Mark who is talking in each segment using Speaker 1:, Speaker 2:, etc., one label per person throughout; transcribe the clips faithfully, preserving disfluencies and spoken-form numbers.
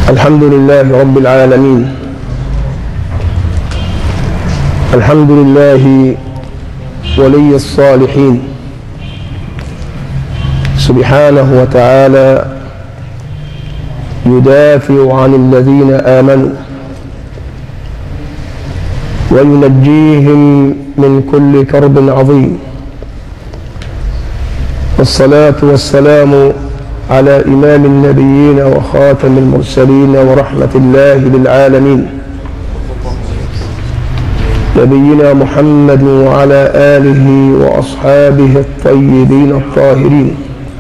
Speaker 1: الحمد لله رب العالمين. الحمد لله ولي الصالحين سبحانه وتعالى يدافع عن الذين آمنوا وينجيهم من كل كرب عظيم، والصلاة والسلام على إمام النبيين وخاتم المرسلين ورحمة الله للعالمين نبينا محمد وعلى آله وأصحابه الطيبين الطاهرين.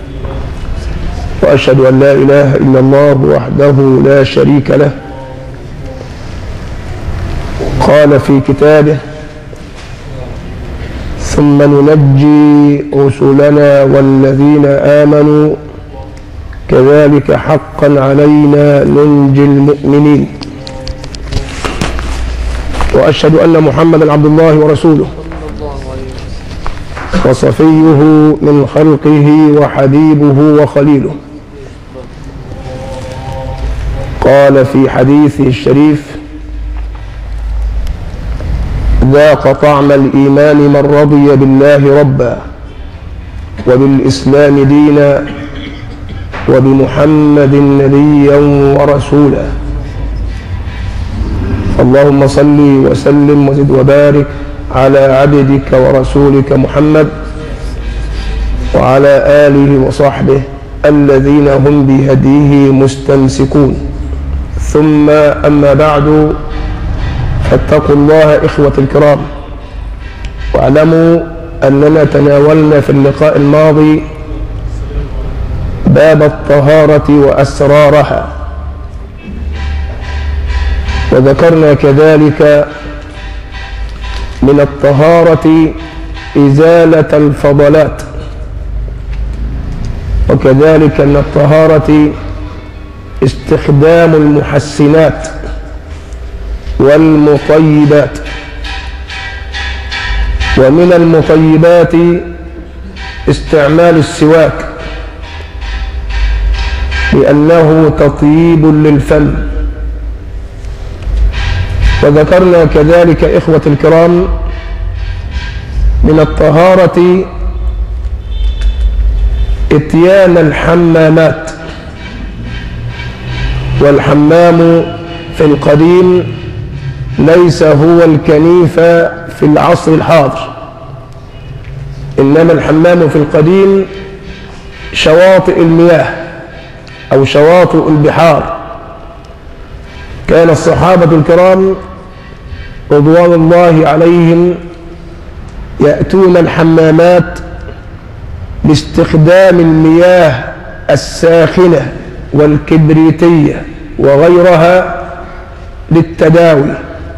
Speaker 1: وأشهد أن لا إله إلا الله وحده لا شريك له، قال في كتابه: ثم ننجي رسلنا والذين آمنوا كذلك حقا علينا ننجي المؤمنين. وأشهد أن محمدا عبد الله ورسوله وصفيه من خلقه وحبيبه وخليله. قال في حديثه الشريف: ذاق طعم الإيمان من رضي بالله ربا وبالإسلام دينا وبمحمد نبيا ورسولا. اللهم صل وسلم وزد وبارك على عبدك ورسولك محمد وعلى آله وصحبه الذين هم بهديه مستمسكون. ثم أما بعد، فاتقوا الله إخوة الكرام، واعلموا أننا تناولنا في اللقاء الماضي باب الطهارة وأسرارها، وذكرنا كذلك من الطهارة إزالة الفضلات، وكذلك من الطهارة استخدام المحسنات والمطيبات، ومن المطيبات استعمال السواك لأنه تطيب للفم. وذكرنا كذلك إخوة الكرام من الطهارة إتيان الحمامات، والحمام في القديم ليس هو الكنيف في العصر الحاضر، إنما الحمام في القديم شواطئ المياه أو شواطئ البحار. كان الصحابة الكرام رضوان الله عليهم يأتون الحمامات باستخدام المياه الساخنة والكبريتية وغيرها للتداوي.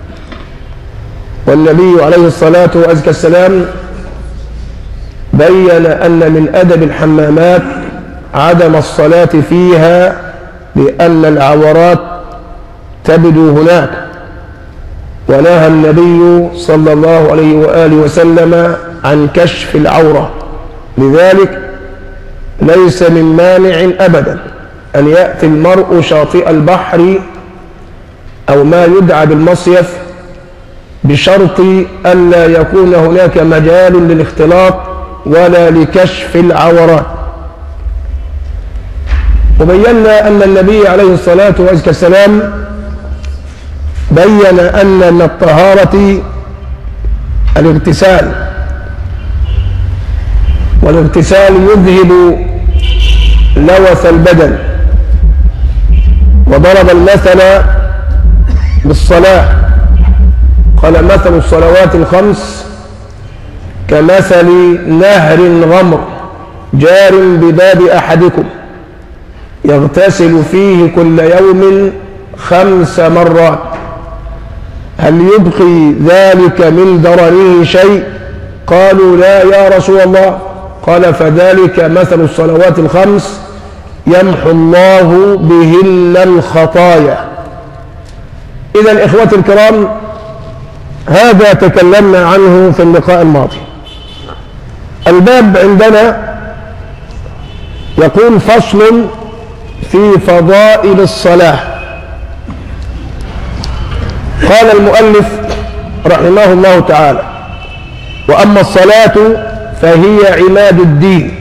Speaker 1: والنبي عليه الصلاة والسلام بين أن من أدب الحمامات عدم الصلاة فيها لأن العورات تبدو هناك، ونهى النبي صلى الله عليه وآله وسلم عن كشف العورة. لذلك ليس من مانع أبدا أن يأتي المرء شاطئ البحر أو ما يدعى بالمصيف بشرط ألا يكون هناك مجال للاختلاط ولا لكشف العورات. وبينا أن النبي عليه الصلاة والسلام بين أن من الطهارة الاغتسال، والاغتسال يذهب لوث البدن. وضرب المثل بالصلاة، قال: مثل الصلوات الخمس كمثل نهر غمر جار بباب أحدكم يغتسل فيه كل يوم خمس مرات، هل يبقي ذلك من ضرره شيء؟ قالوا: لا يا رسول الله. قال: فذلك مثل الصلوات الخمس يمحو الله بهن الخطايا. إذن إخوتي الكرام، هذا تكلمنا عنه في اللقاء الماضي. الباب عندنا يقول: فصل في فضائل الصلاة. قال المؤلف رحمه الله تعالى: وأما الصلاة فهي عماد الدين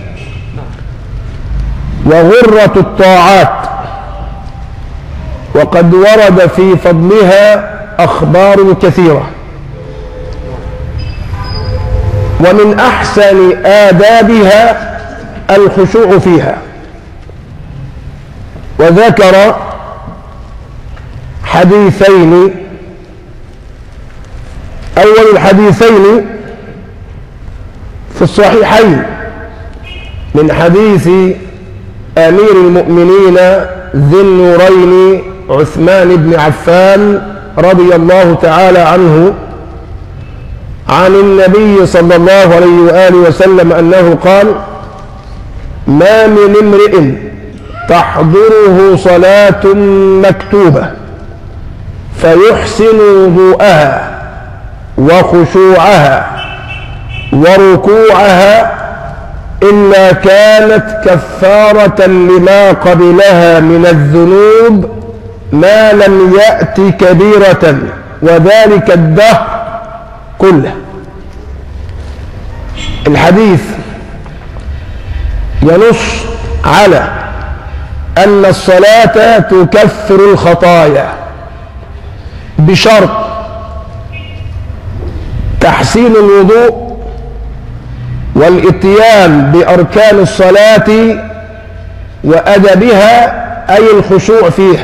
Speaker 1: وغرة الطاعات، وقد ورد في فضلها أخبار كثيرة، ومن أحسن آدابها الخشوع فيها. وذكر حديثين، أول الحديثين في الصحيحين من حديث أمير المؤمنين ذي النورين عثمان بن عفان رضي الله تعالى عنه عن النبي صلى الله عليه وآله وسلم أنه قال: ما من امرئ تحضره صلاة مكتوبة فيحسن وضوءها وخشوعها وركوعها إلا كانت كفارة لما قبلها من الذنوب ما لم يأت كبيرة، وذلك الدهر كله. الحديث ينص على أن الصلاة تكفر الخطايا بشرط تحسين الوضوء والاتيان بأركان الصلاة وأدبها، أي الخشوع فيها.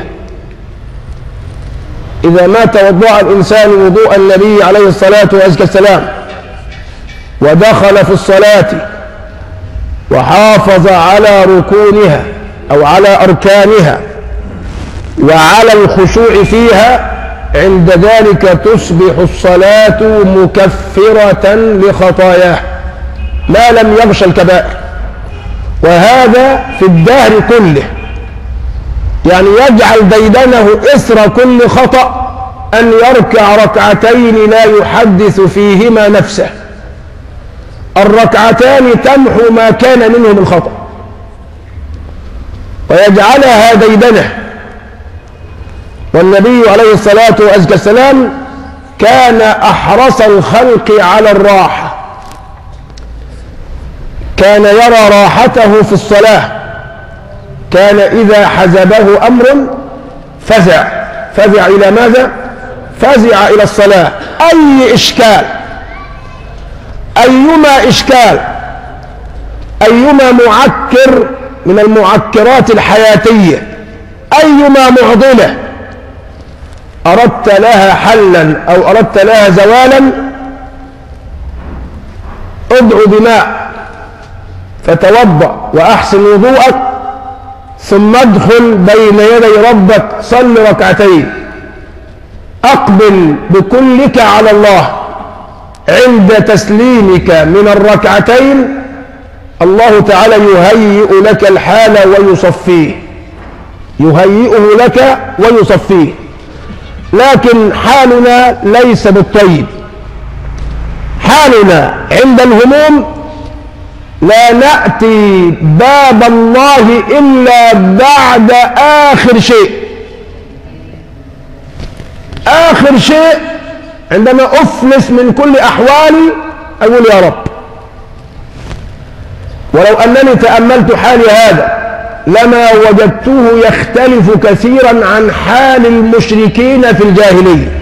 Speaker 1: إذا ما توضأ الإنسان وضوء النبي عليه الصلاة والسلام ودخل في الصلاة وحافظ على ركونها أو على أركانها وعلى الخشوع فيها، عند ذلك تصبح الصلاة مكفرة لخطاياه ما لم يغش الكبائر، وهذا في الدهر كله. يعني يجعل ديدنه إثر كل خطأ أن يركع ركعتين لا يحدث فيهما نفسه. الركعتان تمحو ما كان منه من خطأ ويجعلها ديدنه. والنبي عليه الصلاة والسلام كان أحرص الخلق على الراحة، كان يرى راحته في الصلاة، كان إذا حزبه أمر فزع. فزع إلى ماذا؟ فزع إلى الصلاة. أي إشكال، أيما إشكال، أيما معكر من المعكرات الحياتية، أيما معضلة أردت لها حلا أو أردت لها زوالا، ادعو بماء فتوضأ وأحسن وضوءك، ثم ادخل بين يدي ربك صل ركعتين، أقبل بكلك على الله. عند تسليمك من الركعتين الله تعالى يهيئ لك الحال ويصفيه، يهيئه لك ويصفيه. لكن حالنا ليس بالطيب، حالنا عند الهموم لا نأتي باب الله إلا بعد آخر شيء. آخر شيء عندما أفلس من كل أحوالي أقول يا رب. ولو أنني تأملت حالي هذا لما وجدته يختلف كثيرا عن حال المشركين في الجاهلية.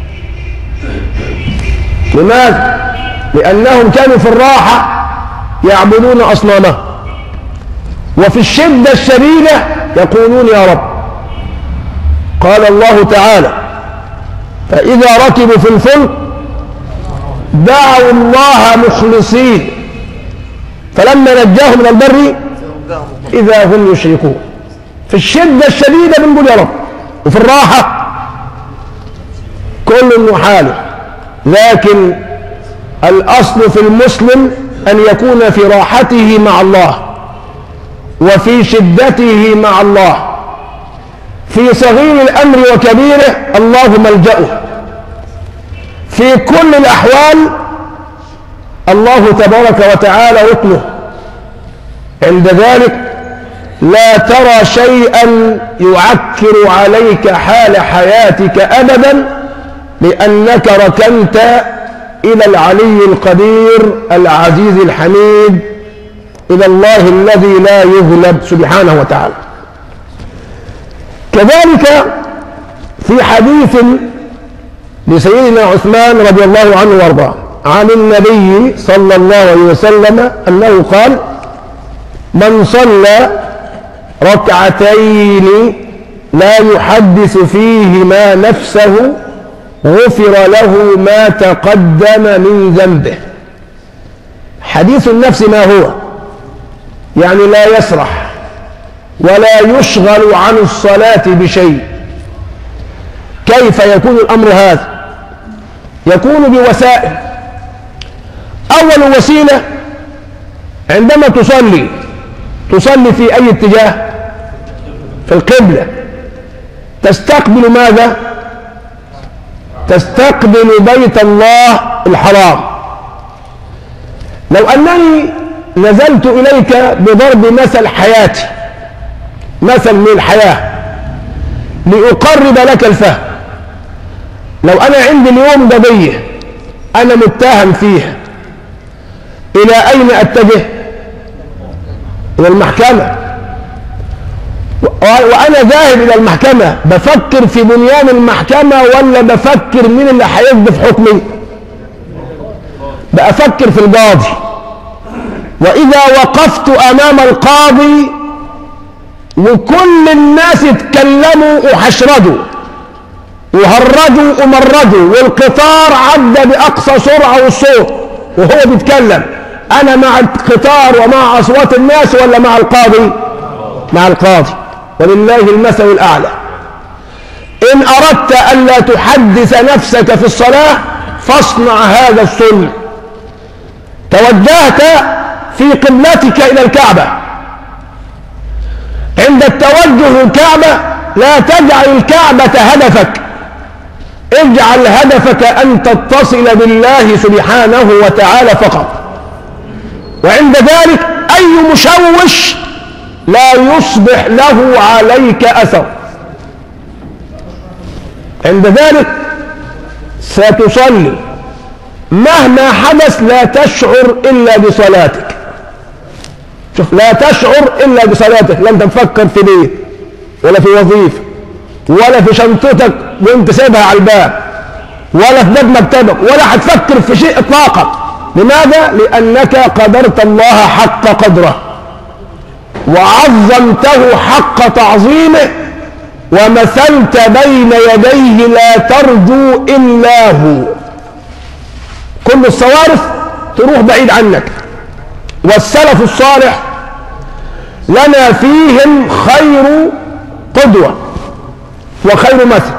Speaker 1: لماذا؟ لأنهم كانوا في الراحة يعبدون أصنامهم، وفي الشدة الشديدة يقولون يا رب. قال الله تعالى: فإذا ركبوا في الفلك دعوا الله مخلصين فلما نجاهم من البر إذا هم يشركون. في الشدة الشديدة بنقول يا رب، وفي الراحة كل محال. لكن الأصل في المسلم أن يكون في راحته مع الله وفي شدته مع الله، في صغير الأمر وكبيره الله ملجأه، في كل الأحوال الله تبارك وتعالى ركنه. عند ذلك لا ترى شيئا يعكر عليك حال حياتك أبدا لأنك ركنت إلى العلي القدير العزيز الحميد، إلى الله الذي لا يغلب سبحانه وتعالى. كذلك في حديث لسيدنا عثمان رضي الله عنه وارضاه عن النبي صلى الله عليه وسلم أنه قال: من صلى ركعتين لا يحدث فيهما نفسه غفر له ما تقدم من ذنبه. حديث النفس ما هو؟ يعني لا يسرح ولا يشغل عن الصلاة بشيء. كيف يكون الأمر هذا؟ يكون بوسائل. أول وسيلة، عندما تصلي تصلي في أي اتجاه؟ في القبلة. تستقبل ماذا؟ تستقبل بيت الله الحرام. لو أنني نزلت إليك بضرب مثل حياتي، مثل من الحياة لأقرب لك الفهم، لو أنا عندي اليوم قضية أنا متهم فيها، إلى أين أتجه؟ إلى المحكمة. وأنا ذاهب إلى المحكمة بفكر في بنيان المحكمة ولا بفكر مين اللي هيقضي في حكمي؟ بفكر في القاضي. وإذا وقفت أمام القاضي وكل الناس اتكلموا وحشردوا وهرجوا ومرجوا والقطار عدى بأقصى سرعة والصوت وهو بيتكلم، أنا مع القطار ومع أصوات الناس ولا مع القاضي؟ مع القاضي، ولله المثل الأعلى. إن أردت ألا تحدث نفسك في الصلاة فاصنع هذا الصنع. توجهت في قبلتك إلى الكعبة، عند التوجه الكعبة لا تجعل الكعبة هدفك، اجعل هدفك أن تتصل بالله سبحانه وتعالى فقط. وعند ذلك أي مشوش لا يصبح له عليك أثر. عند ذلك ستصلي مهما حدث لا تشعر إلا بصلاتك. شوف، لا تشعر إلا بصلاتك. لا أنت مفكر في بيت ولا في وظيفة ولا في شنطتك وانت سايبها على الباب ولا في باب مكتبك ولا هتفكر في شيء إطلاقا. لماذا؟ لأنك قدرت الله حق قدره وعظمته حق تعظيمه ومثلت بين يديه لا ترجو إلا هو. كل الصوارف تروح بعيد عنك. والسلف الصالح لنا فيهم خير قدوة وخير مثل.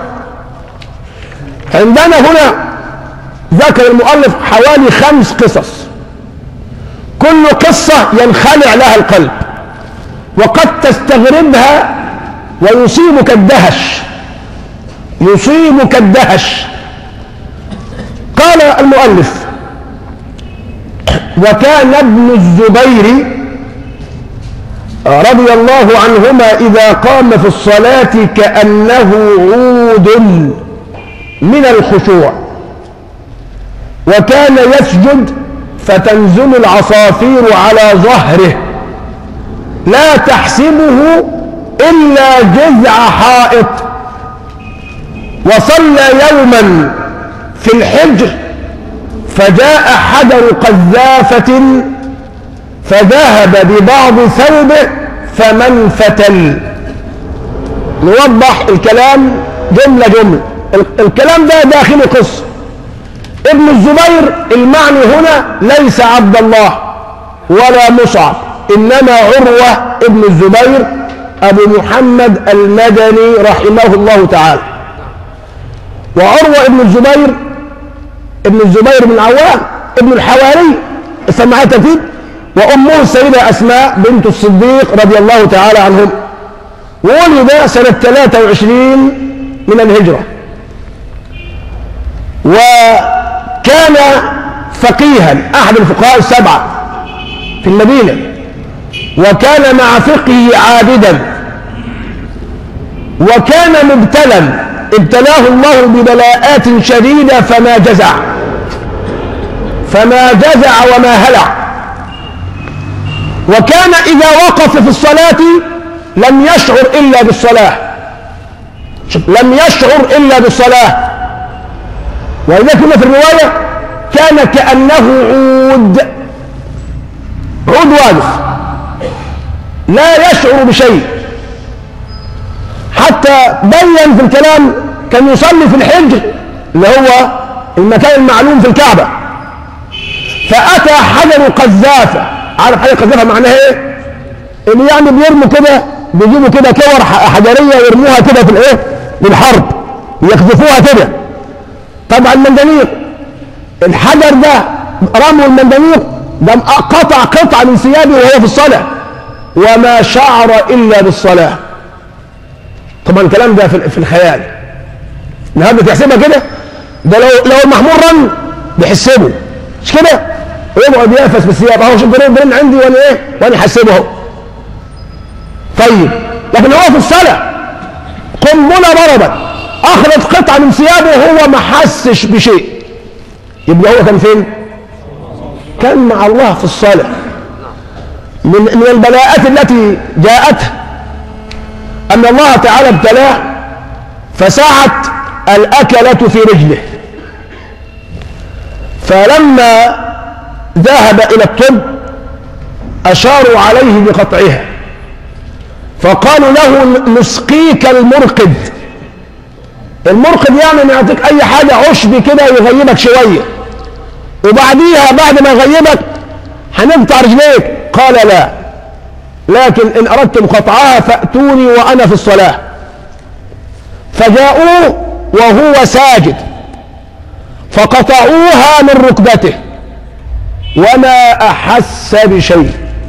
Speaker 1: عندنا هنا ذكر المؤلف حوالي خمس قصص، كل قصة ينخلع لها القلب وقد تستغربها ويصيبك الدهش يصيبك الدهش. قال المؤلف: وكان ابن الزبير رضي الله عنهما إذا قام في الصلاة كأنه عود من الخشوع، وكان يسجد فتنزل العصافير على ظهره لا تحسبه إلا جذع حائط. وصلى يوما في الحجر فجاء حجر قذافة فذهب ببعض ثوبه فمن فتل. نوضح الكلام جملة جملة. الكلام ده داخل قصة. ابن الزبير المعني هنا ليس عبد الله ولا مصعب، إنما عروة ابن الزبير أبو محمد المدني رحمه الله تعالى. وعروة ابن الزبير ابن الزبير بن عوام ابن الحواري سمعت ترتيب، وأمه السيدة أسماء بنت الصديق رضي الله تعالى عنهم. وولد سنة ثلاثة وعشرين من الهجرة، وكان فقيها أحد الفقهاء السبعة في المدينة، وكان مع فقهه عابدا، وكان مبتلا ابتلاه الله ببلاءات شديدة فما جزع فما جزع وما هلع، وكان إذا وقف في الصلاة لم يشعر إلا بالصلاة، لم يشعر إلا بالصلاة. وإذا كنا في الرواية كان كأنه عود عود واقف لا يشعر بشيء، حتى بين في الكلام كان يصلي في الحجر اللي هو المكان المعلوم في الكعبة، فأتى حجر قذافة. عارف حجر قذافة معناها ايه؟ اللي يعني بيرموا كده، بيجيبوا كده كور حجرية ويرموها كده في الايه؟ للحرب، يقذفوها كده. طبعا المندنيق الحجر ده رموا المندنيق ده قطع قطعة من ثيابه وهو في الصلاة وما شعر إلا بالصلاة. طبعا الكلام ده في الخيال، النهارده تحسبها كده، ده لو لو المحمول رن بيحسبه مش كده، ويقعد يقفز بالثياب اهو شوف برن عندي وانا ايه وانا احسبه اهو. طيب لكن هو في الصلاة قنبلة ضربت اخرج قطعة من ثيابه وهو ما حسش بشيء، يبقى هو كان فين؟ كان مع الله في الصلاة. من من البلاءات التي جاءته أن الله تعالى ابتلاه فسعت الأكلة في رجله، فلما ذهب إلى الطب أشاروا عليه بقطعها، فقالوا له نسقيك المرقد. المرقد يعني نعطيك أي حاجة عشب كده يغيبك شوية، وبعديها بعد ما يغيبك هنقطع رجليك. قال لا، لكن إن أردتم قطعها فأتوني وأنا في الصلاة. فجاءوه وهو ساجد فقطعوها من ركبته وما أحس بشيء،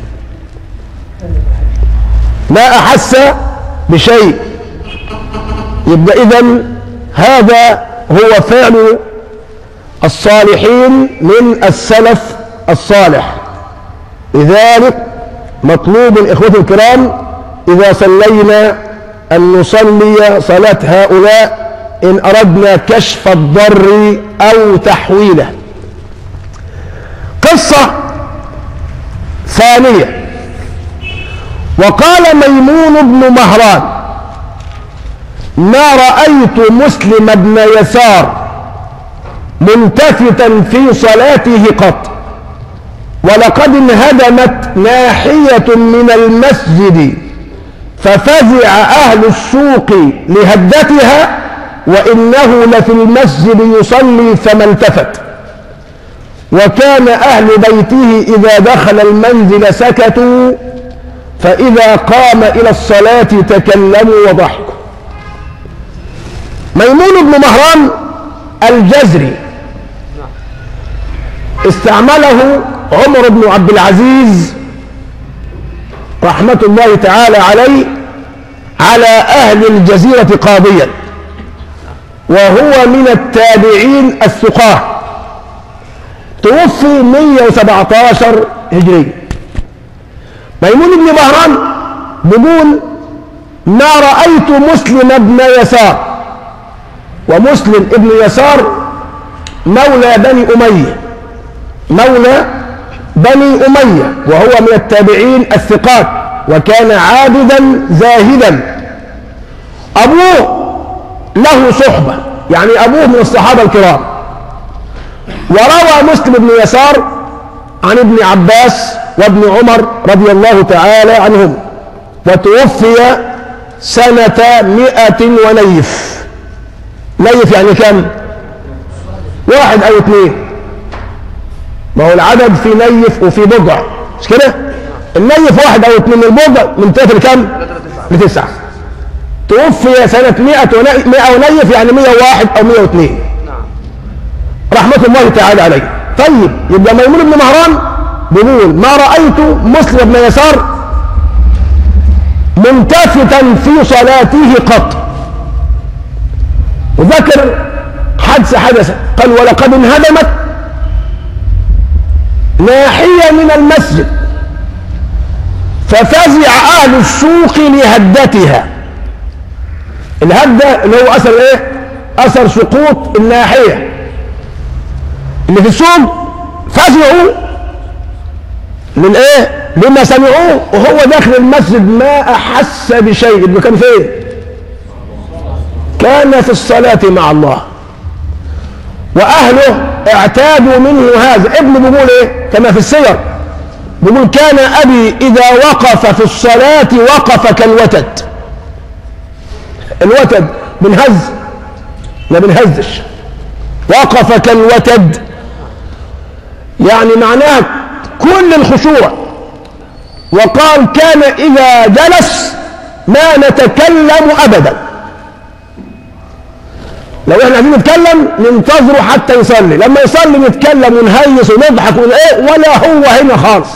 Speaker 1: ما أحس بشيء. يبقى إذن هذا هو فعل الصالحين من السلف الصالح. لذلك مطلوب الإخوة الكرام إذا صلينا أن نصلي صلاة هؤلاء إن أردنا كشف الضر أو تحويله. قصة ثانية، وقال ميمون بن مهران ما رأيت مسلم بن يسار منتفتا في صلاته قط، ولقد انهدمت ناحية من المسجد ففزع أهل السوق لهدتها وإنه لفي المسجد يصلي فما التفت، وكان أهل بيته إذا دخل المنزل سكتوا فإذا قام إلى الصلاة تكلموا وضحكوا. ميمون بن مهران الجزري استعمله عمر بن عبد العزيز رحمة الله تعالى عليه على أهل الجزيرة قاضيا، وهو من التابعين الثقات، توفي مئة وسبعة عشر هجري. ميمون بن مهران بيقول ما رأيت مسلم بن يسار، ومسلم ابن يسار مولى بني أمية، مولى بني أمية، وهو من التابعين الثقات، وكان عابدا زاهدا. أبوه له صحبة، يعني أبوه من الصحابة الكرام. وروى مسلم بن يسار عن ابن عباس وابن عمر رضي الله تعالى عنهم، وتوفي سنة مئة ونيف. نيف يعني كم؟ واحد أو اثنين، ما هو العدد في نيف وفي بضع مش كده؟ النيف واحد أو اثنين، البضع من ثلاثة لكم؟ لتسعة. توفي سنة مئة ونيف يعني مئة وواحد أو مئة واثنين رحمة الله تعالى عليه. طيب يبقى ميمون بن مهران بيقول ما رأيت مسلم بن يسار منتفتا في صلاته قط، وذكر حادثة حدث قال ولقد انهدمت ناحية من المسجد ففزع أهل السوق لهدتها. الهدة اللي هو أثر إيه؟ اثر سقوط الناحيه اللي في السوق، فزعوا للايه؟ لما سمعوه وهو داخل المسجد، ما احس بشيء. ابنه كان فين؟ كان في الصلاة مع الله، واهله اعتادوا منه هذا. ابنه بيقول ايه كما في السير؟ بيقول كان ابي اذا وقف في الصلاة وقف كالوتد. الوتد بنهز؟ ما بنهزش. وقف كالوتد يعني معناه كل الخشوع. وقال كان إذا جلس ما نتكلم أبدا. لو احنا عايزين نتكلم ننتظره حتى يصلي، لما يصلي نتكلم ونهيس ونضحك ايه، ولا هو هنا خالص.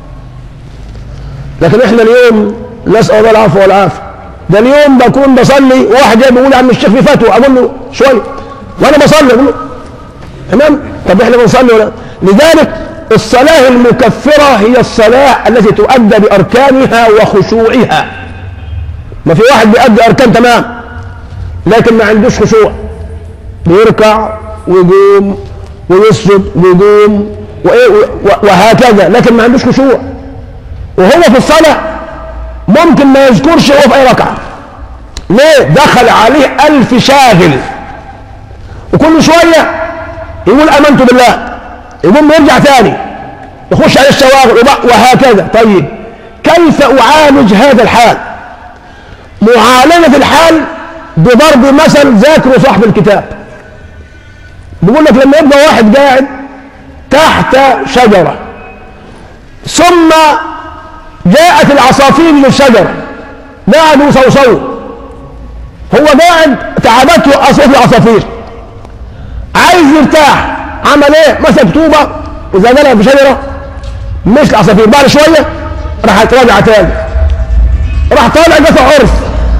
Speaker 1: لكن احنا اليوم نسأل الله العفو والعافية. ده اليوم بكون بصلي واحد جاي بيقول عم الشيخ في فتوى، اقول له شويه وانا بصلي، اقول له تمام. طب احنا بنصلي ولا؟ لذلك الصلاة المكفرة هي الصلاة التي تؤدى بأركانها وخشوعها. ما في واحد بيؤدي أركان تمام لكن ما عندوش خشوع، بيركع ويقوم ويسجد ويقوم وهكذا، لكن ما عندوش خشوع. وهو في الصلاة ممكن ما يذكرش هو في أي ركعة. ليه؟ دخل عليه ألف شاغل، وكل شوية يقول آمنت بالله، يقوم يرجع ثاني يخش على الشواغل وهكذا. طيب كيف أعالج هذا الحال؟ معالجة الحال بضرب مثل ذاكره صاحب الكتاب. بيقول لك لما يبقى واحد قاعد تحت شجرة ثم جاءت العصافير للشجرة، قاعد يصوصوا، هو قاعد تعبته أصوات العصافير، عايز يرتاح، عمل ايه؟ مسك طوبة وزادلها في شجرة مش العصافير. بعد شوية راح يتراجع تاني، راح طالع قطع عرف،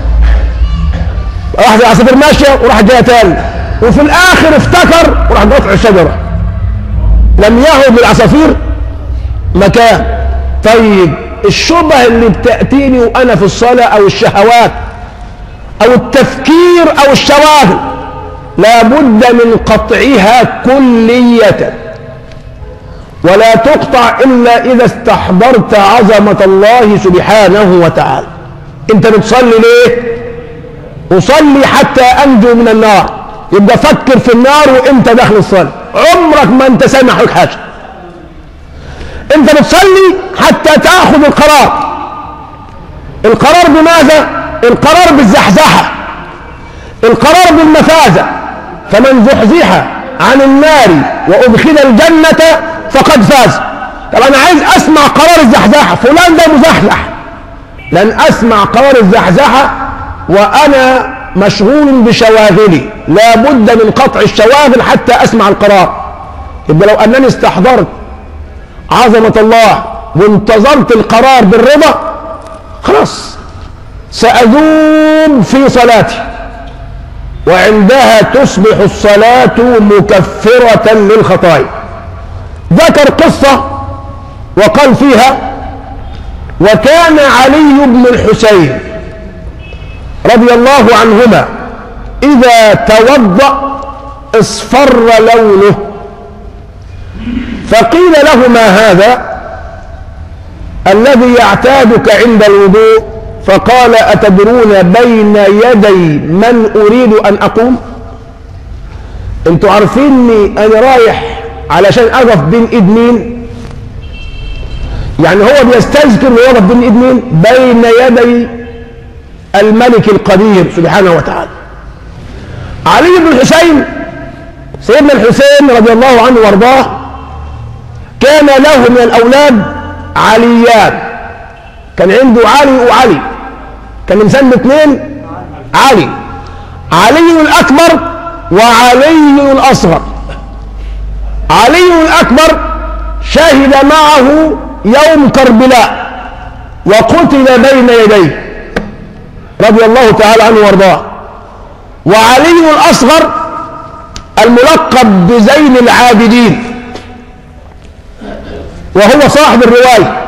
Speaker 1: راح العصافير ماشية وراح جاية تاني، وفي الآخر افتكر وراح قطع الشجرة، لم يعد للعصافير مكان. طيب الشبهة اللي بتأتيني وأنا في الصلاة أو الشهوات أو التفكير أو الشواغل لا بد من قطعها كلية، ولا تقطع إلا إذا استحضرت عظمة الله سبحانه وتعالى. أنت بتصلي ليه؟ أصلي حتى أنجو من النار. يبقى فكر في النار وأنت داخل الصلاة، عمرك ما أنت سامع لك حاجة. أنت بتصلي حتى تأخذ القرار. القرار بماذا؟ القرار بالزحزحة، القرار بالمفازة. فمن زحزح عن النار وأدخل الجنة فقد فاز. طب أنا عايز أسمع قرار الزحزحة، فلان ده مزحزح، لن أسمع قرار الزحزحة وأنا مشغول بشواغلي. لا بد من قطع الشواغل حتى أسمع القرار. يبقى لو أنني استحضرت عظمة الله وانتظرت القرار بالرضا، خلاص سأذوب في صلاتي، وعندها تصبح الصلاة مكفرة للخطايا. ذكر قصة وقال فيها: وكان علي بن الحسين رضي الله عنهما إذا توضأ اصفر لونه، فقيل له: ما هذا الذي يعتادك عند الوضوء؟ فقال: أتدرون بين يدي من أريد أن أقوم؟ انتوا عارفيني أنا رايح علشان أقف بين إيد مين؟ يعني هو بيستذكر ويقف بين إيد مين؟ بين يدي الملك القدير سبحانه وتعالى. علي بن الحسين سيدنا الحسين رضي الله عنه وارضاه كان له من الأولاد عليان، كان عنده علي وعلي، كان مسمى اثنين علي، علي الأكبر وعلي الأصغر. علي الأكبر شهد معه يوم كربلاء وقتل بين يديه رضي الله تعالى عنه وارضاه. وعلي الأصغر الملقب بزين العابدين وهو صاحب الرواية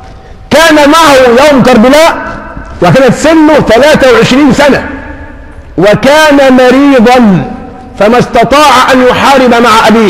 Speaker 1: كان معه يوم كربلاء وكانت سنه ثلاثة وعشرين سنة، وكان مريضا فما استطاع أن يحارب مع أبيه،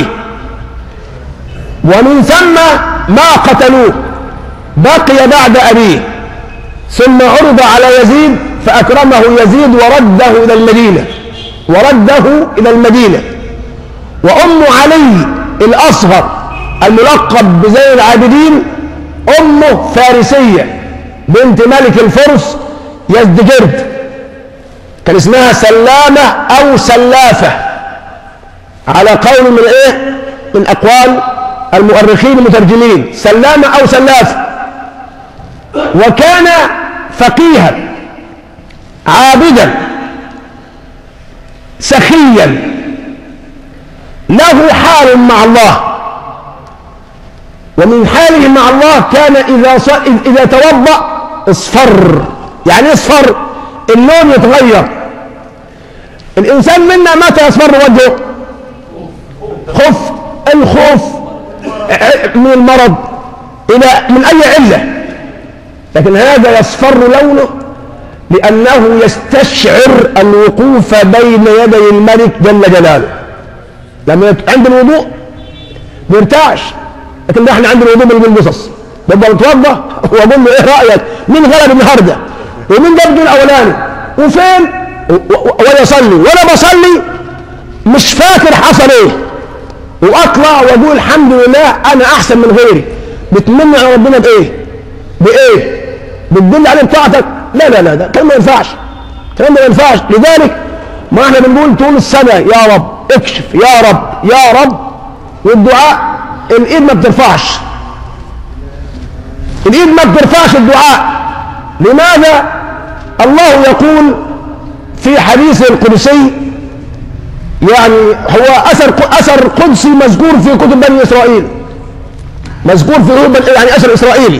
Speaker 1: ومن ثم ما قتلوه، بقي بعد أبيه، ثم عرض على يزيد فأكرمه يزيد ورده إلى المدينة ورده إلى المدينة. وأم علي الأصغر الملقب بزين العابدين أمه فارسية بنت ملك الفرس يزدجرد، كان اسمها سلامة أو سلافة على قول من إيه؟ من أقوال المؤرخين المترجمين، سلامة أو سلافة. وكان فقيها عابدا سخيا له حال مع الله، ومن حاله مع الله كان إذا ص... إذا توضأ اصفر. يعني اصفر؟ اللون يتغير. الإنسان منا متى يصفر وجهه؟ خوف، الخوف من المرض إلى من أي علة، لكن هذا يصفر لونه لأنه يستشعر الوقوف بين يدي الملك جل جلاله. لما عند الوضوء بيرتعش، لكن احنا عند الوضوء بنقول بالقصص، ببقى نتوضا واقول له ايه رايك؟ مين غلب النهارده؟ ومين جاب الجول الاولاني؟ وفين؟ ولا يصلي ولا بصلي مش فاكر حصل ايه، واطلع واقول الحمد لله انا احسن من غيري. بتمنع على ربنا بايه؟ بايه؟ بتدل عليه بطاعتك؟ لا لا لا، ده كلام ما ينفعش، كلام ما ينفعش. لذلك ما احنا بنقول طول السنه يا رب اكشف، يا رب يا رب، والدعاء الايد ما بترفعش، الايد ما بترفعش الدعاء. لماذا؟ الله يقول في حديث القدسي، يعني هو اثر اثر قدسي مذكور في كتب بني اسرائيل، مذكور في يعني اثر اسرائيلي،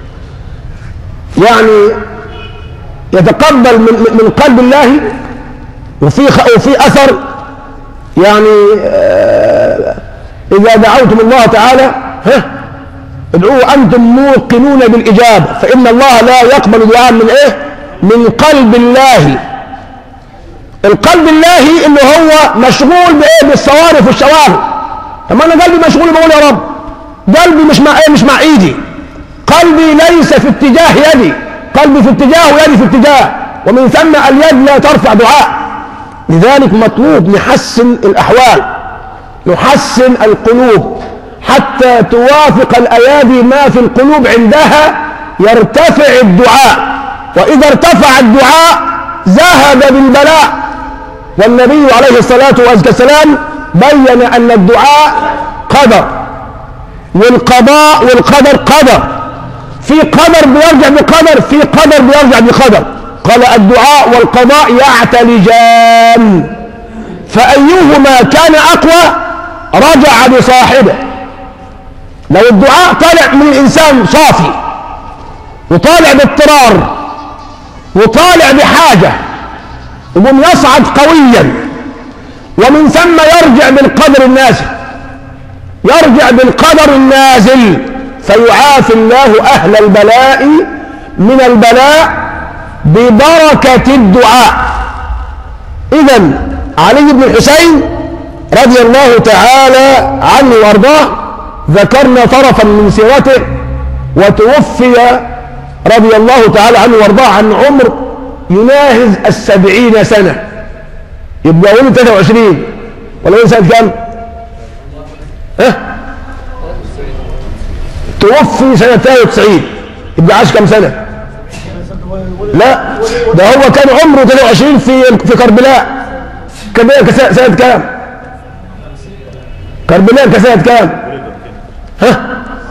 Speaker 1: يعني يتقبل من من قلب الله، وفي وفي اثر يعني آه إذا دعوتم الله تعالى ها ادعوه أنتم موقنون بالإجابة، فإن الله لا يقبل دعاء من إيه؟ من قلب الله. القلب الله اللي هو مشغول بإيه؟ بالصوارف والشواغل. طب أنا قلبي مشغول بقول يا رب، قلبي مش مع إيه؟ مش مع إيدي، قلبي ليس في اتجاه يدي، قلبي في اتجاه ويدي في اتجاه، ومن ثم اليد لا ترفع دعاء. لذلك مطلوب نحسن الأحوال، نحسن القلوب حتى توافق الأيادي ما في القلوب عندها يرتفع الدعاء، وإذا ارتفع الدعاء ذهب بالبلاء. والنبي عليه الصلاة والسلام بين أن الدعاء قدر، والقضاء والقدر قدر، في قدر بيرجع بقدر، في قدر بيرجع بقدر. قال الدعاء والقضاء يعتلجان، فأيهما كان أقوى رجع بصاحبه. لو الدعاء طالع من الإنسان صافي وطالع باضطرار وطالع بحاجة يقوم يصعد قويا، ومن ثم يرجع بالقدر النازل، يرجع بالقدر النازل، فيعافي الله أهل البلاء من البلاء ببركة الدعاء. إذن علي بن الحسين رضي الله تعالى عنه وارضاه ذكرنا طرفا من سيرته، وتوفي رضي الله تعالى عنه وارضاه عن عمر يناهز السبعين سنة، يبقى ولد ثلاثة وعشرين ولا ولد سنة كام؟ ها؟ توفي سنة ثلاثة وتسعين، يبقى عاش كم سنة؟ لا ده هو كان عمره ثلاثة وعشرين في في كربلاء. كربلاء سنة كام؟ كربلاء كسنة كام؟ ها؟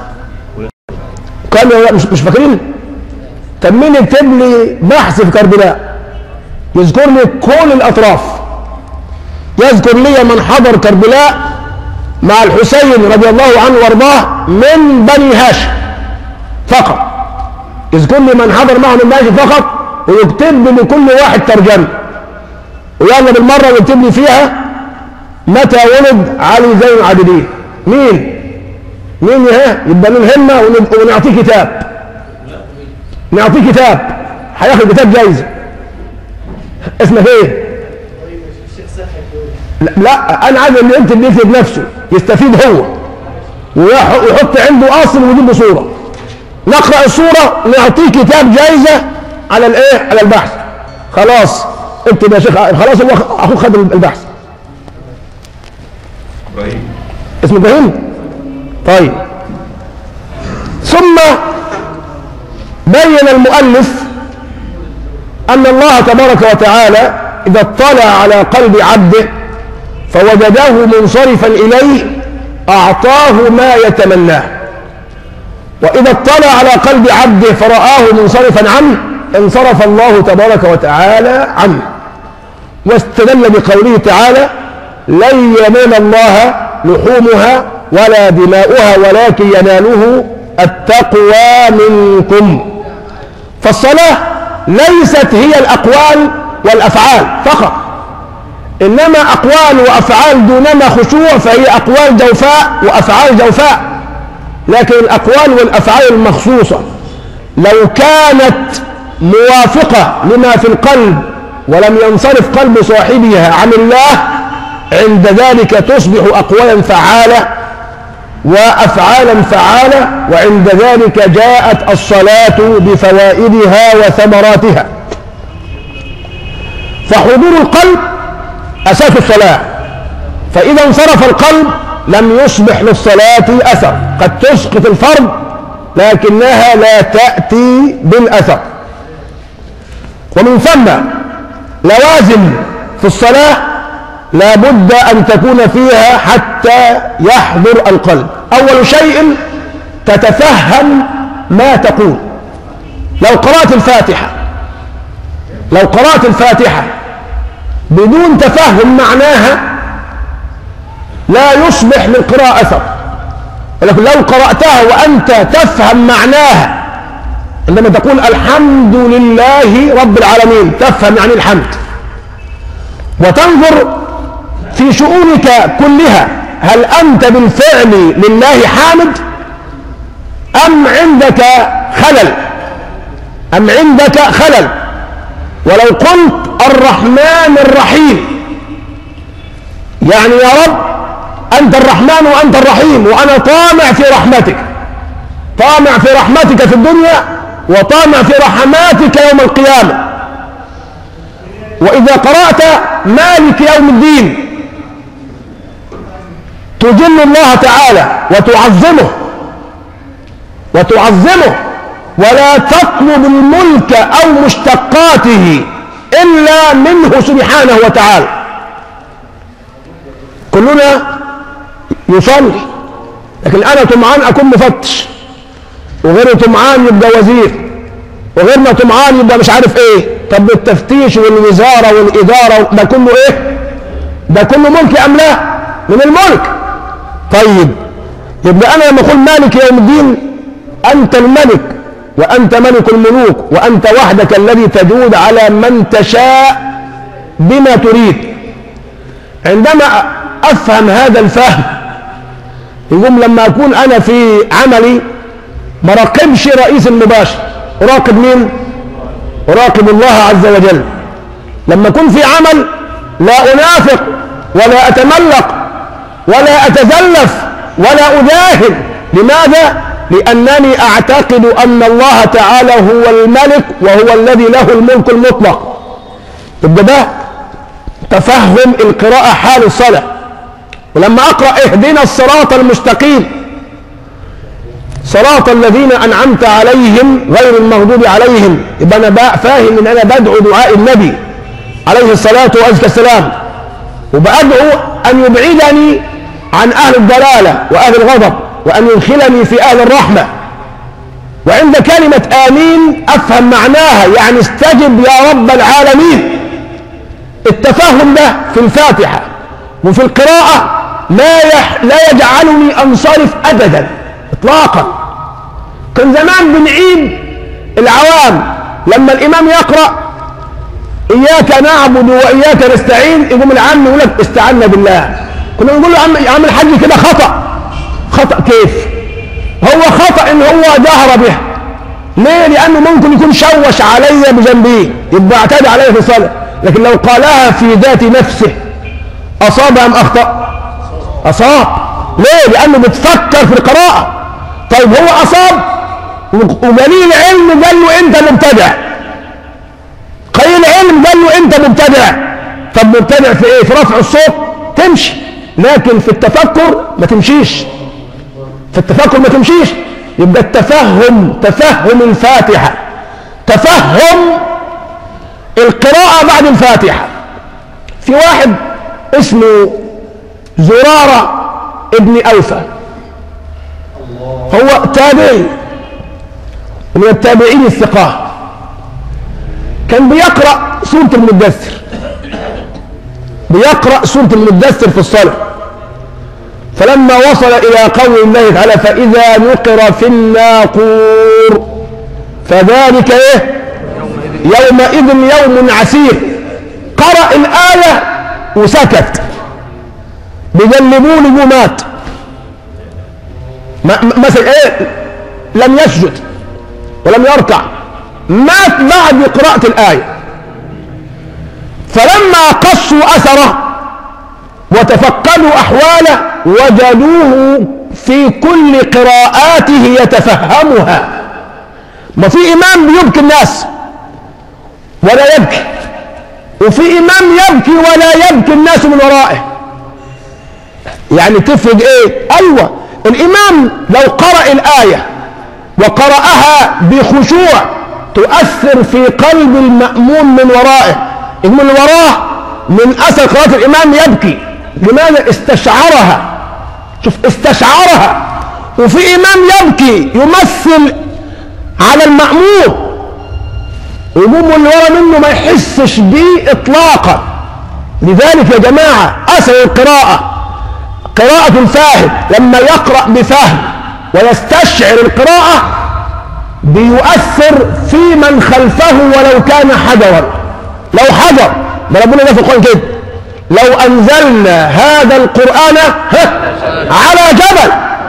Speaker 1: كان مش مش فاكرين؟ طب مين يكتب لي بحث في كربلاء يذكر لي كل الأطراف، يذكر لي من حضر كربلاء مع الحسين رضي الله عنه وارضاه من بني هاشم فقط، يذكر لي من حضر معه من بني هاشم فقط، ويكتب لي لكل واحد ترجمة، ويلا بالمرة ويكتب لي فيها متى ولد علي زين العابدين. مين؟ مين ها؟ يبقى من همة ونعطيه كتاب، نعطيه كتاب هياخد كتاب جايزة. اسمه ايه؟ لا انا عايز اللي يكتب يكتب نفسه يستفيد هو ويحط عنده اصل ويجيب له صوره، نقرا الصوره نعطيه كتاب جايزه على الايه على البحث. خلاص اكتب يا شيخ، خلاص هو اخوك خد البحث. ابراهيم اسمه ابراهيم. طيب ثم بين المؤلف ان الله تبارك وتعالى اذا اطلع على قلب عبده فوجده منصرفا اليه اعطاه ما يتمناه، واذا اطلع على قلب عبده فرآه منصرفا عنه انصرف الله تبارك وتعالى عنه. واستدل بقوله تعالى لن ينال الله لحومها ولا دماؤها ولكن يناله التقوى منكم. فالصلاة ليست هي الأقوال والأفعال فقط، إنما أقوال وأفعال دونما خشوع، فهي أقوال جوفاء وأفعال جوفاء. لكن الأقوال والأفعال المخصوصة لو كانت موافقة لما في القلب ولم ينصرف قلب صاحبها عن الله عند ذلك تصبح أقوالا فعالة وأفعالا فعالة، وعند ذلك جاءت الصلاة بفوائدها وثمراتها. فحضور القلب أساس الصلاة، فإذا انصرف القلب لم يصبح للصلاة أثر، قد تسقط الفرض لكنها لا تأتي بالأثر. ومن ثم لوازم في الصلاة لا بد أن تكون فيها حتى يحضر القلب. أول شيء تتفهم ما تقول. لو قرأت الفاتحة لو قرأت الفاتحة بدون تفهم معناها لا يصبح للقراءة أثر، ولكن لو قرأتها وأنت تفهم معناها، عندما تقول الحمد لله رب العالمين تفهم يعني الحمد، وتنظر في شؤونك كلها هل أنت بالفعل لله حامد أم عندك خلل أم عندك خلل ولو قلت الرحمن الرحيم يعني يا رب أنت الرحمن وأنت الرحيم وأنا طامع في رحمتك، طامع في رحمتك في الدنيا وطامع في رحماتك يوم القيامة. وإذا قرأت مالك يوم الدين تجل الله تعالى وتعظمه وتعظمه ولا تطلب الملك أو مشتقاته إلا منه سبحانه وتعالى. كلنا يصلي، لكن أنا طمعان أكون مفتش، وغير طمعان يبقى وزير، وغيرنا طمعان يبقى مش عارف ايه. طب التفتيش والوزارة والإدارة ده كله ايه؟ ده كله ملك أم لا؟ من الملك. طيب يبقى أنا لما أقول مالك يوم الدين أنت الملك وأنت ملك الملوك وأنت وحدك الذي تجود على من تشاء بما تريد. عندما أفهم هذا الفهم يقوم لما أكون أنا في عملي ما راقبش رئيس المباشر، أراقب مين؟ أراقب الله عز وجل. لما أكون في عمل لا أنافق ولا أتملق ولا أتزلف ولا أداهن. لماذا؟ لأنني أعتقد أن الله تعالى هو الملك وهو الذي له الملك المطلق. يبقى ده تفهم القراءة حال الصلاة. ولما أقرأ اهدنا الصراط المستقيم صراط الذين أنعمت عليهم غير المغضوب عليهم، يبقى أنا بقى فاهم إن أنا بدعو دعاء النبي عليه الصلاة والسلام، وبأدعو أن يبعدني عن أهل الضلالة وأهل الغضب وأن يدخلني في أهل الرحمة. وعند كلمة آمين أفهم معناها يعني استجب يا رب العالمين. التفهم ده في الفاتحة وفي القراءة لا يح... لا يجعلني أنصرف أبدا إطلاقا. كان زمان بنعيد العوام لما الإمام يقرأ إياك نعبد وإياك نستعين يقوم العام يقول لك استعنا بالله. كنا نقول له يا عم الحاج كده خطأ. خطأ كيف؟ هو خطأ إن هو جهر به. ليه؟ لأنه ممكن يكون شوش علي بجنبيه يبقى اعتدى عليه في الصلاة. لكن لو قالها في ذات نفسه أصاب أم أخطأ؟ أصاب. ليه؟ لأنه بتفكر في القراءة. طيب هو أصاب وقليل علم قال له أنت مبتدع، قليل علم قال له أنت مبتدع. طب مبتدع في إيه؟ في رفع الصوت تمشي، لكن في التفكر ما تمشيش، في التفكر ما تمشيش. يبقى التفهم، تفهم الفاتحة، تفهم القراءة بعد الفاتحة. في واحد اسمه زرارة ابن أوفى، هو تابعي من التابعين الثقات، كان بيقرأ سورة المدثر، بيقرأ سورة المدثر في الصلاة. فلما وصل إلى قول الله تعالى فإذا نقر في الناقور فذلك إيه؟ يومئذ يوم عسير، قرأ الآية وسكت، بيجلبوا له مات مثلا إيه؟ لم يسجد ولم يركع، مات بعد قراءة الآية. فلما قصوا أثره وتفقدوا أحواله وجدوه في كل قراءاته يتفهمها. ما في إمام بيبكي الناس ولا يبكي، وفي إمام يبكي ولا يبكي الناس من ورائه. يعني تفرق إيه؟ أيوة، الإمام لو قرأ الآية وقرأها بخشوع تؤثر في قلب المأموم من ورائه، من وراه من أثر قراءة الإمام يبكي. لماذا؟ استشعرها. شوف، استشعرها. وفي إمام يبكي يمثل على المأموم، ومأموم اللي ورا منه ما يحسش بيه إطلاقا. لذلك يا جماعة أثر القراءة، قراءة الفاهم لما يقرأ بفهم ويستشعر القراءة بيؤثر في من خلفه ولو كان حجرا. لو حجر، ده ربنا ده في القرآن كده، لو أنزلنا هذا القرآن على جبل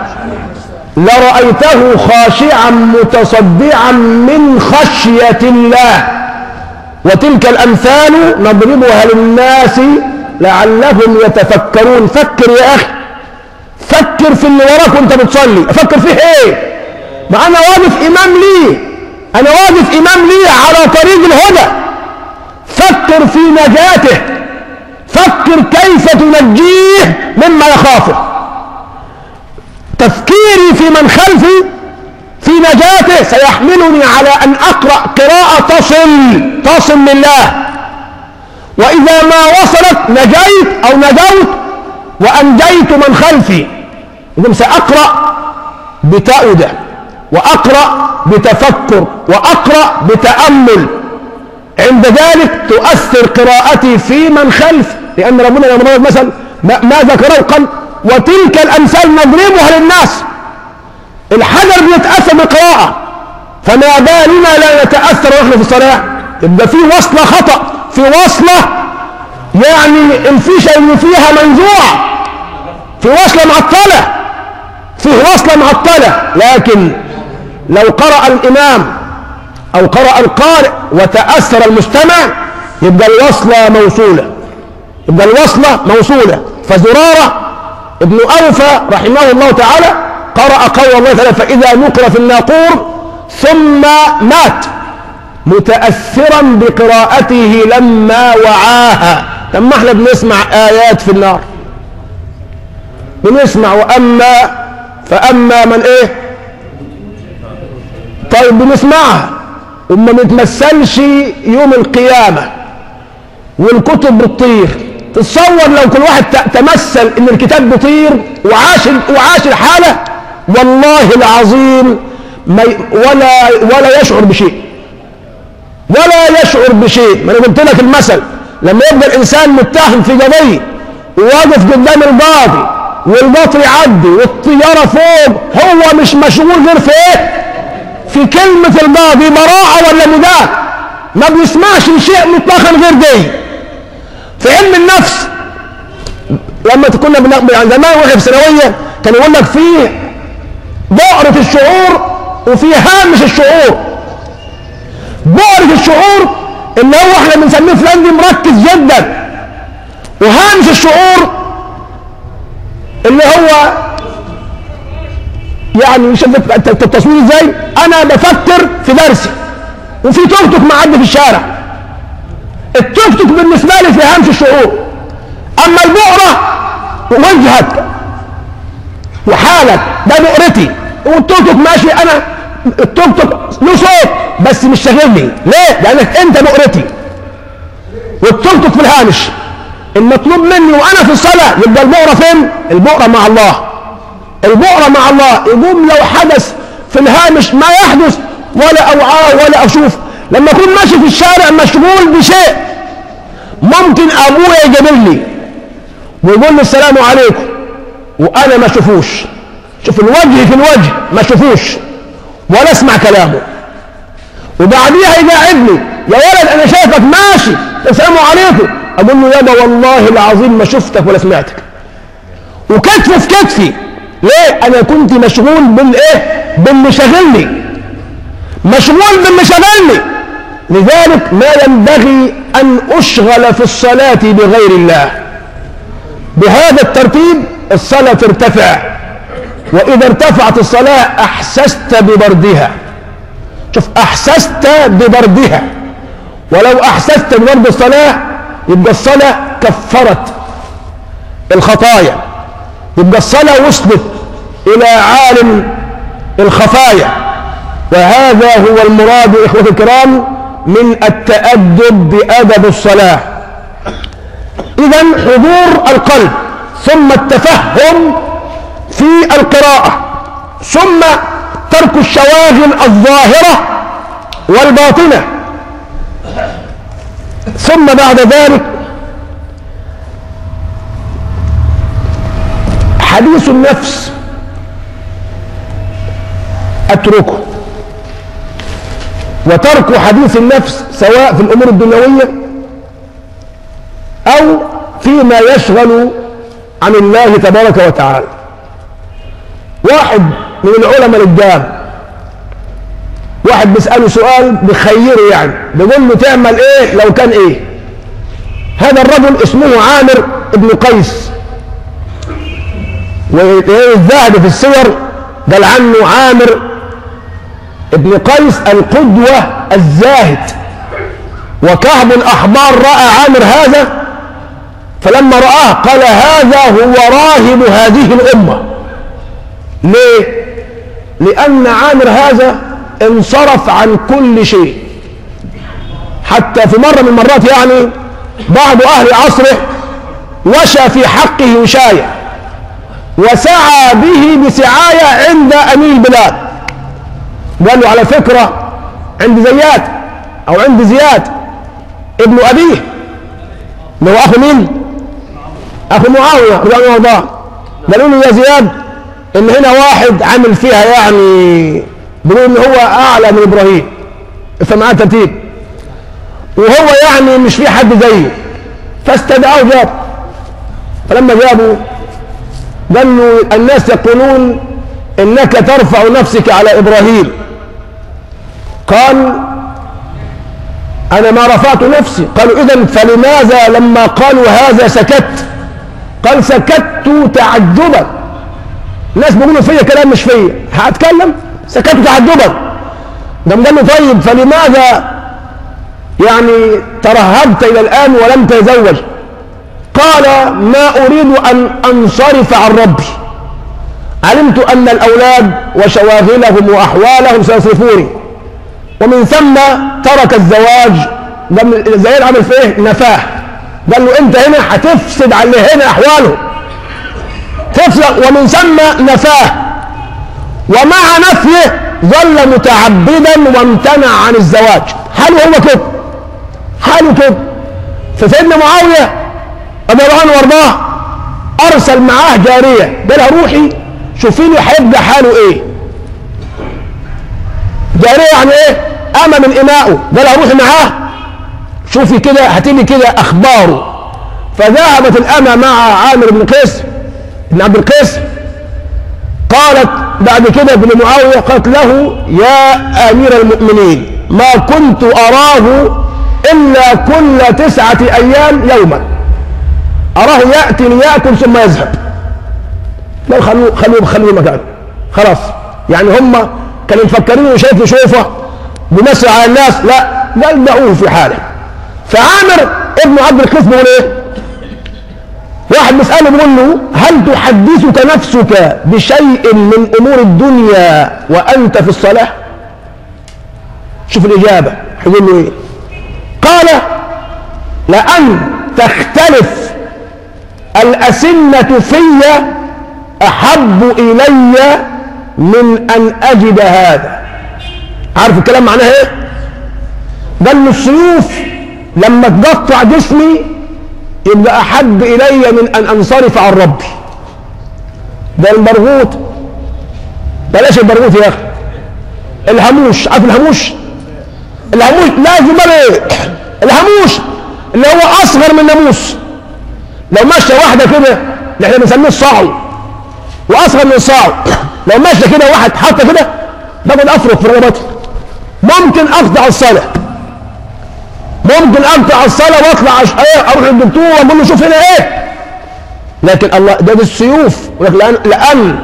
Speaker 1: لرأيته خاشعا متصدعا من خشية الله. وتلك الأمثال نضربها للناس لعلهم يتفكرون. فكر يا أخي، فكر في اللي وراك وانت بتصلي. أفكر فيه ايه؟ ما أنا واقف إمام لي، أنا واقف إمام لي على طريق الهدى. فكر في نجاته، فكر كيف تنجيه مما يخافه. تفكيري في من خلفي في نجاته سيحملني على أن أقرأ قراءة تصل تصل لله. وإذا ما وصلت نجيت أو نجوت وأنجيت من خلفي. إذن سأقرأ بتأودة، وأقرأ بتفكر، وأقرأ بتأمل. عند ذلك تؤثر قراءتي في من خلف، لأن ربنا لما ضرب مثل ما ذكره قال وتلك الأمثال نضربها للناس. الحجر بيتأثر بالقراءة، فما بالنا لا نتأثر ونحن في الصلاة؟ يبقى في وصلة خطأ، في وصلة يعني الفيشة اللي فيها منزوعة، في وصلة معطلة، في وصلة معطلة. لكن لو قرأ الإمام أو قرأ القارئ وتأثر المستمع يبقى الوصلة موصولة، يبقى الوصلة موصولة. فزرارة ابن أوفى رحمه الله تعالى قرأ قول الله تعالى فإذا نقر في الناقور ثم مات متأثرا بقراءته لما وعاها. لما احنا بنسمع آيات في النار بنسمع وأما فأما من ايه؟ طيب بنسمعها وما بتمثلش يوم القيامة والكتب بتطير. تتصور لو كل واحد تمثل ان الكتاب بيطير وعاش وعاش الحالة، والله العظيم ما ولا ولا يشعر بشيء، ولا يشعر بشيء. ما انا قلت لك المثل، لما يبقى الانسان متهم في قضيه وواقف قدام القاضي والقطر يعدي والطياره فوق، هو مش مشغول غير في ايه؟ في كلمه القاضي براءه ولا مداه، ما بيسمعش شيء مطلقا غير دي. في علم النفس لما كنا يعني زمان واحنا في ثانويه كان يقول لك فيه بؤرة الشعور وفي هامش الشعور. بؤرة الشعور اللي هو احنا بنسميه فلان دي مركز جدا، وهامش الشعور اللي هو يعني شوف التصوير ازاي، انا بفكر في درسي وفي توك توك معدي في الشارع. التوك توك بالنسبه لي في هامش الشعور، اما البؤره وجهك وحالك ده بؤرتي، والتوك توك ماشي، انا التوك توك له صوت بس مش شاغلني. ليه؟ لانك انت بؤرتي والتوك توك في الهامش. المطلوب مني وانا في الصلاه يبقى البؤره فين؟ البؤره مع الله، البؤره مع الله. يقوم لو حدث في الهامش ما يحدث ولا اوعاه ولا اشوف. لما اكون ماشي في الشارع مشغول بشيء، ممكن ابويا يقابلني ويقول لي السلام عليكم وانا ما اشوفوش، شوف الوجه في الوجه ما اشوفوش ولا اسمع كلامه، وبعديها يقعدني يا ولد انا شايفك ماشي السلام عليكم، اقول له يابا والله العظيم ما شفتك ولا سمعتك، وكتف في كتفي. ليه؟ انا كنت مشغول بالايه؟ باللي شاغلني، مشغول باللي شاغلني. لذلك ما ينبغي ان اشغل في الصلاه بغير الله. بهذا الترتيب الصلاه ترتفع، واذا ارتفعت الصلاه احسست ببردها. شوف احسست ببردها، ولو احسست ببرد الصلاه يبقى الصلاه كفرت الخطايا، يبقى الصلاه وصلت الى عالم الخفايا. وهذا هو المراد اخوتي الكرام من التأدب بأدب الصلاة. إذا حضور القلب، ثم التفهم في القراءة، ثم ترك الشواغل الظاهرة والباطنة، ثم بعد ذلك حديث النفس أتركه، وترك حديث النفس سواء في الأمور الدنيوية أو فيما يشغل عن الله تبارك وتعالى. واحد من العلماء القدام واحد بيسأله سؤال بخيره، يعني بيقول له تعمل ايه لو كان ايه. هذا الرجل اسمه عامر ابن قيس، والذهبي في السير قال عنه عامر ابن قيس القدوة الزاهد. وكعب الأحبار رأى عامر هذا، فلما رآه قال هذا هو راهب هذه الأمة. ليه؟ لأن عامر هذا انصرف عن كل شيء، حتى في مرة من المرات يعني بعض أهل عصره وشى في حقه وشاية، وسعى به بسعاية عند أمير البلاد. قال له على فكرة عند زياد أو عند زياد ابن أبيه اللي هو أخو مين؟ أخو معاوية رضي الله عنه. قالوا له يا زياد إن هنا واحد عامل فيها يعني بيقول إن هو أعلى من إبراهيم، افهم معاه ترتيب، وهو يعني مش في حد زيه، فاستدعاه جاب. فلما جابوا قال له الناس يقولون إنك ترفع نفسك على إبراهيم. قال أنا ما رفعت نفسي. قالوا إذن فلماذا لما قالوا هذا سكت؟ قال سكت تعجبا، الناس بيقولوا فيا كلام مش فيا، هتكلم؟ سكت تعجبا. قام قال له طيب فلماذا يعني ترهبت إلى الآن ولم تتزوج؟ قال ما أريد أن أنصرف عن ربي، علمت أن الأولاد وشواغلهم وأحوالهم سيصرفوني، ومن ثم ترك الزواج. زياد عمل في ايه؟ نفاه. قال له انت هنا هتفسد على اللي هنا احواله، تفسد، ومن ثم نفاه. ومع نفيه ظل متعبدا وامتنع عن الزواج. حاله هو كده، حاله كده. فسيدنا معاويه رضي الله عنه وارضاه ارسل معاه جاريه، قال لها روحي شوفي لي هيبقى حاله ايه. جاريه يعني ايه؟ اما من امائه، قال لها روحي معاه شوفي كده هاتي لي كده اخباره. فذهبت الامه مع عامر بن قيس بن عبد القيس، قالت بعد كده ابن معاويه قالت له يا امير المؤمنين ما كنت اراه الا كل تسعه ايام يوما. أراه يأتي ليأكل ثم يذهب. لا خلوه خلوه خلوه مكانه خلاص. يعني هم كانوا مفكرين انه شايف شوفه بيمثل على الناس، لا قال دعوه في حاله. فعامر ابن عبد القيس بيقول ايه؟ واحد بيسأله بيقول له هل تحدثك نفسك بشيء من امور الدنيا وانت في الصلاة؟ شوف الاجابة هيقول له ايه؟ قال لأن تختلف الأسنة في أحب إلي من أن أجد هذا. عارف الكلام معناه إيه؟ قال له السيوف لما تقطع جسمي يبقى أحب إلي من أن أنصرف عن ربي. ده البرغوث، بلاش البرغوث يا أخي، الهاموش. عارف الهاموش؟ الهاموش لازم ايه؟ الهاموش اللي هو أصغر من الناموس. لو ماشية واحدة كده اللي احنا بنسميه الصاعو واصغر من الصاعو، لو ماشيه كده واحد حاطه كده باخد افرك في رقبتي، ممكن اقطع الصلاه، ممكن اقطع الصلاه واطلع اروح للدكتور واقول له شوف هنا ايه. لكن الله ده بالسيوف، لأن, لان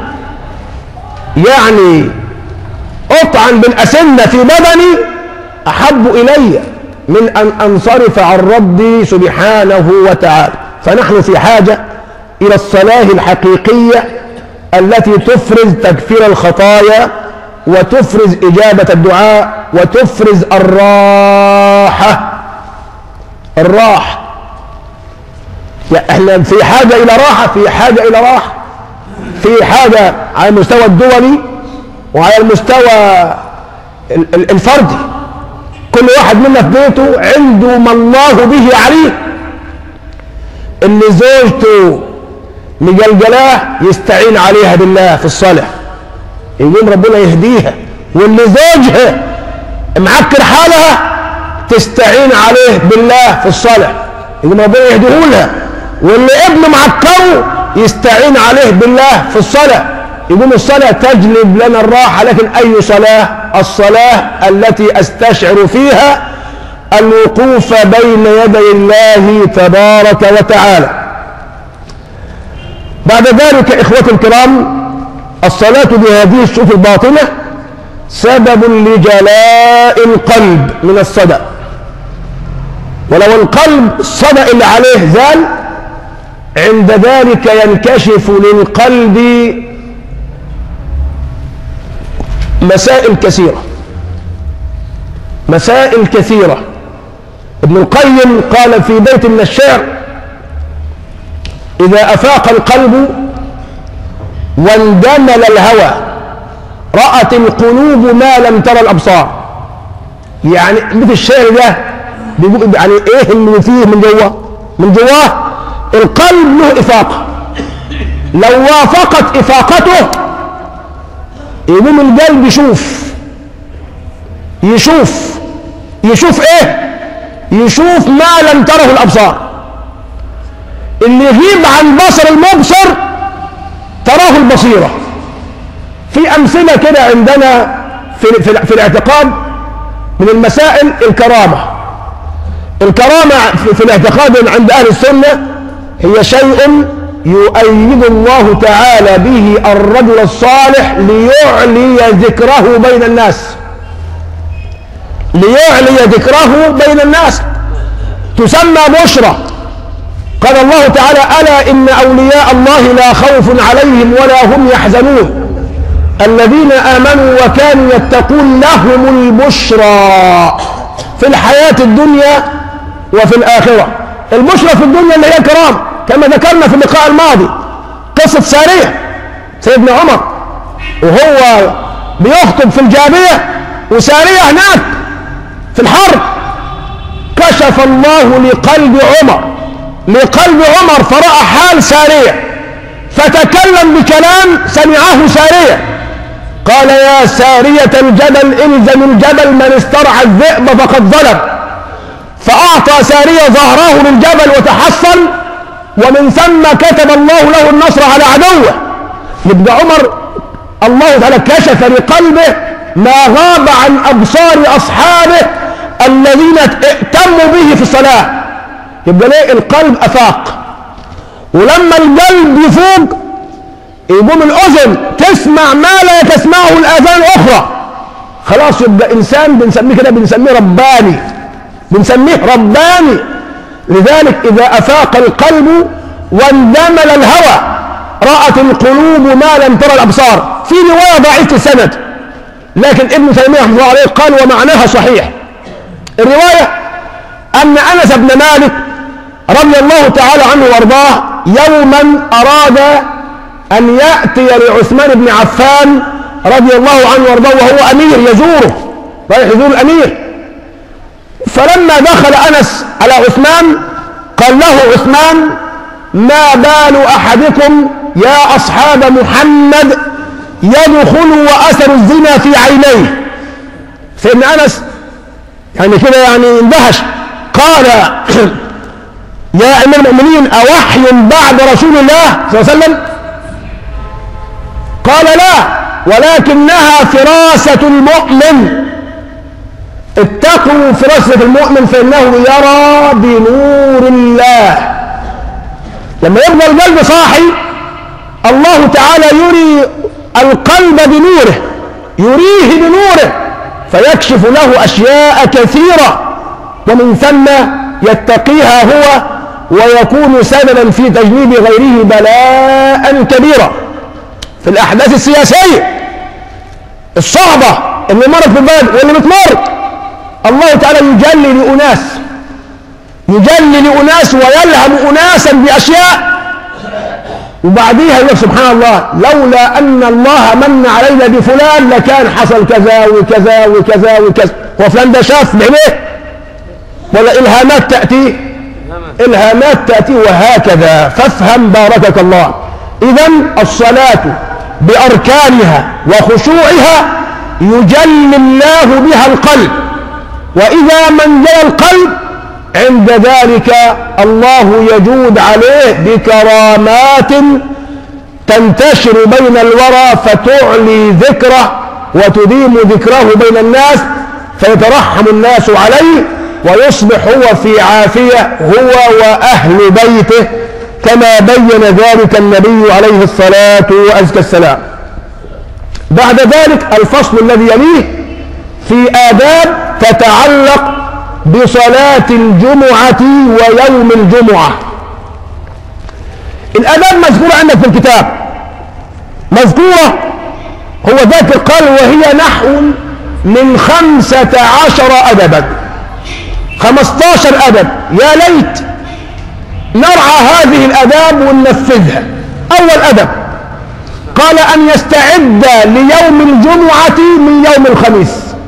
Speaker 1: يعني اطعن بالاسنه في بدني احب الي من ان انصرف عن ربي سبحانه وتعالى. فنحن في حاجه الى الصلاه الحقيقيه التي تفرز تكفير الخطايا وتفرز إجابة الدعاء وتفرز الراحة. الراحة يعني احنا في حاجة إلى راحة، في حاجة إلى راحة، في حاجة على المستوى الدولي وعلى المستوى الفردي. كل واحد منا في بيته عنده ما الله به عليه. اللي زوجته مجلجلاه يستعين عليها بالله في الصلاة يقوم ربنا يهديها، واللي زوجها معكر حالها تستعين عليه بالله في الصلاة يقوم ربنا يهديهولها، واللي ابنه معكره يستعين عليه بالله في الصلاة يقوم الصلاة تجلب لنا الراحة. لكن أي صلاة؟ الصلاة التي أستشعر فيها الوقوف بين يدي الله تبارك وتعالى. بعد ذلك إخوتي الكرام، الصلاة بهذه الصفوف الباطنة سبب لجلاء القلب من الصدأ، ولو القلب الصدأ اللي عليه زال عند ذلك ينكشف للقلب مسائل كثيرة مسائل كثيرة. ابن القيم قال في بيت من الشعر: إذا أفاق القلب واندمل الهوى رأت القلوب ما لم ترى الأبصار. يعني مثل الشعر ده بيقول يعني إيه اللي فيه من جوه؟ من جواه القلب له إفاقة، لو وافقت إفاقته يقوم القلب يشوف يشوف يشوف إيه؟ يشوف ما لم تره الأبصار. اللي يغيب عن بصر المبصر تراه البصيرة. في أمثلة كده عندنا في, في, في الاعتقاد من المسائل الكرامة. الكرامة في, في الاعتقاد عند أهل السنة هي شيء يؤيد الله تعالى به الرجل الصالح ليعلي ذكره بين الناس ليعلي ذكره بين الناس تسمى بشرى. قال الله تعالى: ألا إن أولياء الله لا خوف عليهم ولا هم يحزنون الذين آمنوا وكانوا يتقون لهم البشرى في الحياة الدنيا وفي الآخرة. البشرى في الدنيا اللي هي كرام، كما ذكرنا في اللقاء الماضي قصة سارية سيدنا عمر وهو بيخطب في الجابية وسارية هناك في الحرب، كشف الله لقلب عمر لقلب عمر فرأى حال سارية فتكلم بكلام سمعه سارية. قال: يا سارية الجبل الزم الجبل من استرعى الذئب فقد ظلم. فأعطى سارية ظهره للجبل وتحصن، ومن ثم كتب الله له النصر على عدوه. يبقى عمر الله تعالى كشف لقلبه ما غاب عن أبصار أصحابه الذين ائتموا به في الصلاة. يبقى ليه القلب أفاق. ولما القلب يفوق يقوم الأذن تسمع ما لا تسمعه الآذان الأخرى. خلاص يبقى إنسان بنسميه كده، بنسميه رباني، بنسميه رباني. لذلك إذا أفاق القلب واندمل الهوى رأت القلوب ما لم ترى الأبصار. في رواية ضعيفة السند لكن ابن تيمية رحمه الله عليه قال ومعناها صحيح. الرواية أن أنس بن مالك رضي الله تعالى عنه وارضاه يوما أراد أن يأتي لعثمان بن عفان رضي الله عنه وارضاه وهو أمير يزوره، رايح يزور الأمير. فلما دخل أنس على عثمان قال له عثمان ما بال أحدكم يا أصحاب محمد يدخل وأثر الزنا في عينيه. سيدنا أنس يعني كده يعني اندهش، قال يا أمير المؤمنين أوحي بعد رسول الله صلى الله عليه وسلم؟ قال لا ولكنها فراسة المؤمن، اتقوا فراسة المؤمن فإنه يرى بنور الله. لما يبقى القلب صاحي الله تعالى يري القلب بنوره، يريه بنوره فيكشف له أشياء كثيرة ومن ثم يتقيها هو ويكون سببا في تجنيب غيره بلاء كبيرا. في الأحداث السياسية الصعبة اللي مرت في البلد واللي بتمر الله تعالى يجلي لأناس، يجلي لأناس ويلهم أناسا بأشياء وبعديها يقول سبحان الله لولا أن الله من علينا بفلان لكان حصل كذا وكذا وكذا وكذا. هو فلان ده شاف بعينيه ولا إلهامات تأتي؟ إلهامات تأتي وهكذا. فافهم باركك الله. إذن الصلاة بأركانها وخشوعها يجلي الله بها القلب، وإذا من جلى القلب عند ذلك الله يجود عليه بكرامات تنتشر بين الورى فتعلي ذكره وتديم ذكره بين الناس فيترحم الناس عليه ويصبح هو في عافية هو وأهل بيته كما بين ذلك النبي عليه الصلاة وأزكى السلام. بعد ذلك الفصل الذي يليه في آداب تتعلق بصلاة الجمعة ويوم الجمعة. الآداب مذكورة عندك في الكتاب، مذكورة هو ذاكر قال وهي نحو من خمسة عشر أدبا، خمستاشر أدب. يا ليت نرعى هذه الآداب وننفذها. أول أدب قال أن يستعد ليوم الجمعة من يوم الخميس.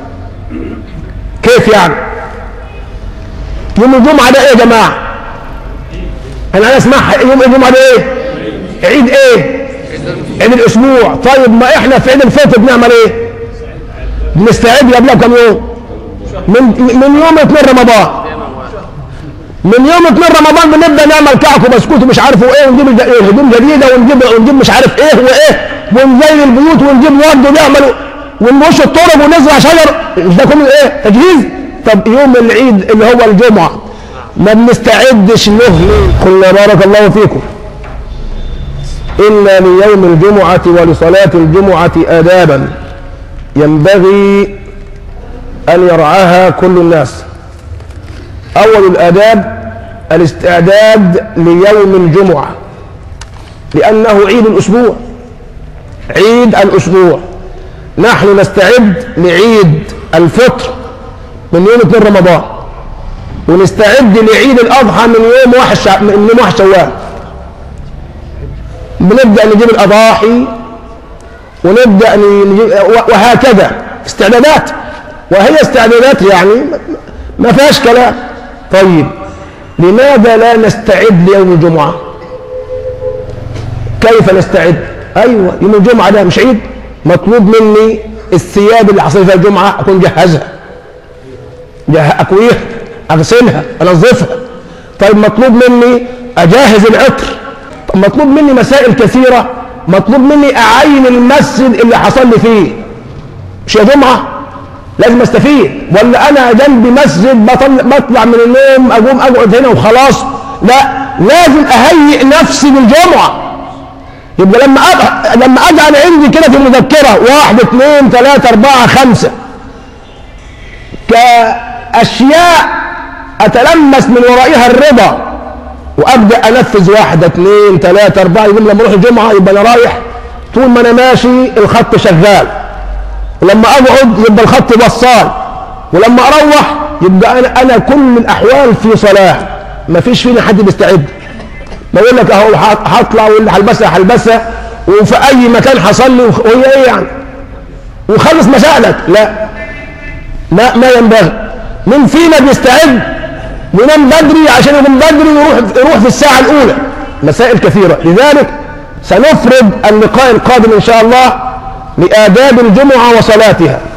Speaker 1: كيف يعني؟ يوم الجمعة ده ايه يا جماعة؟ انا اسمعها يوم الجمعة ده ايه؟ عيد ايه؟ عيد الاسبوع. طيب ما احنا في عيد الفطر بنعمل ايه؟ بنستعد قبلها بكم يوم؟ من من يوم اثنين رمضان. من يوم اثنين رمضان بنبدا نعمل كعك وبسكوت ومش عارف ايه ونجيب هدوم جديده ونجيب ونجيب مش عارف ايه وايه ونزين البيوت ونجيب ورد ونعمل ونبش الطرق ونزرع شجر. ده كله ايه؟ تجهيز. طب يوم العيد اللي هو الجمعة ما بنستعدش له. قلنا بارك الله فيكم إن ليوم الجمعة ولصلاة الجمعة آدابا ينبغي أن يرعاها كل الناس. أول الآداب الاستعداد ليوم الجمعة لأنه عيد الأسبوع، عيد الأسبوع. نحن نستعد لعيد الفطر من يوم اثنين رمضان ونستعد لعيد الأضحى من يوم واحد شع... من يوم واحد شوال. بنبدأ نجيب الأضاحي ونبدأ نجيب وهكذا استعدادات، وهي استعدادات يعني ما فيهاش كلام. طيب لماذا لا نستعد ليوم الجمعة؟ كيف نستعد؟ أيوة يوم الجمعة ده مش عيد، مطلوب مني الثياب اللي حصل فيها الجمعة أكون جهزها، أكويها، أغسلها، أنظفها. طيب مطلوب مني أجهز العطر. مطلوب مني مسائل كثيرة. مطلوب مني أعين المسجد اللي حصل لي فيه. مش يا جمعة لازم استفيد، ولا أنا جنبي مسجد بطلع من النوم أقوم أقعد هنا وخلاص لا، لازم اهيئ نفسي للجمعه. يبقى لما أب... لما اجعل عندي كده في المذكره واحد اثنين ثلاثه اربعه خمسه كاشياء اتلمس من ورائها الرضا، وابدا انفذ واحد اثنين ثلاثه اربعه، يبقى لما اروح الجمعه يبقى انا رايح طول ما انا ماشي الخط شغال، ولما اقعد يبقى الخط بصال، ولما اروح يبقى انا انا كل الاحوال في صلاه. ما فيش فينا حد بيستعد، ما يقول لك اهو هطلع واللي هلبسها هلبسها وفي اي مكان هصلي وهي ايه يعني وخلص مسائلك. لا، ما ما ينبغي. من فينا بيستعد وينام بدري عشان يقوم بدري ويروح يروح في الساعه الاولى. مسائل كثيره. لذلك سنفرد اللقاء القادم ان شاء الله لآداب الجمعه وصلاتها.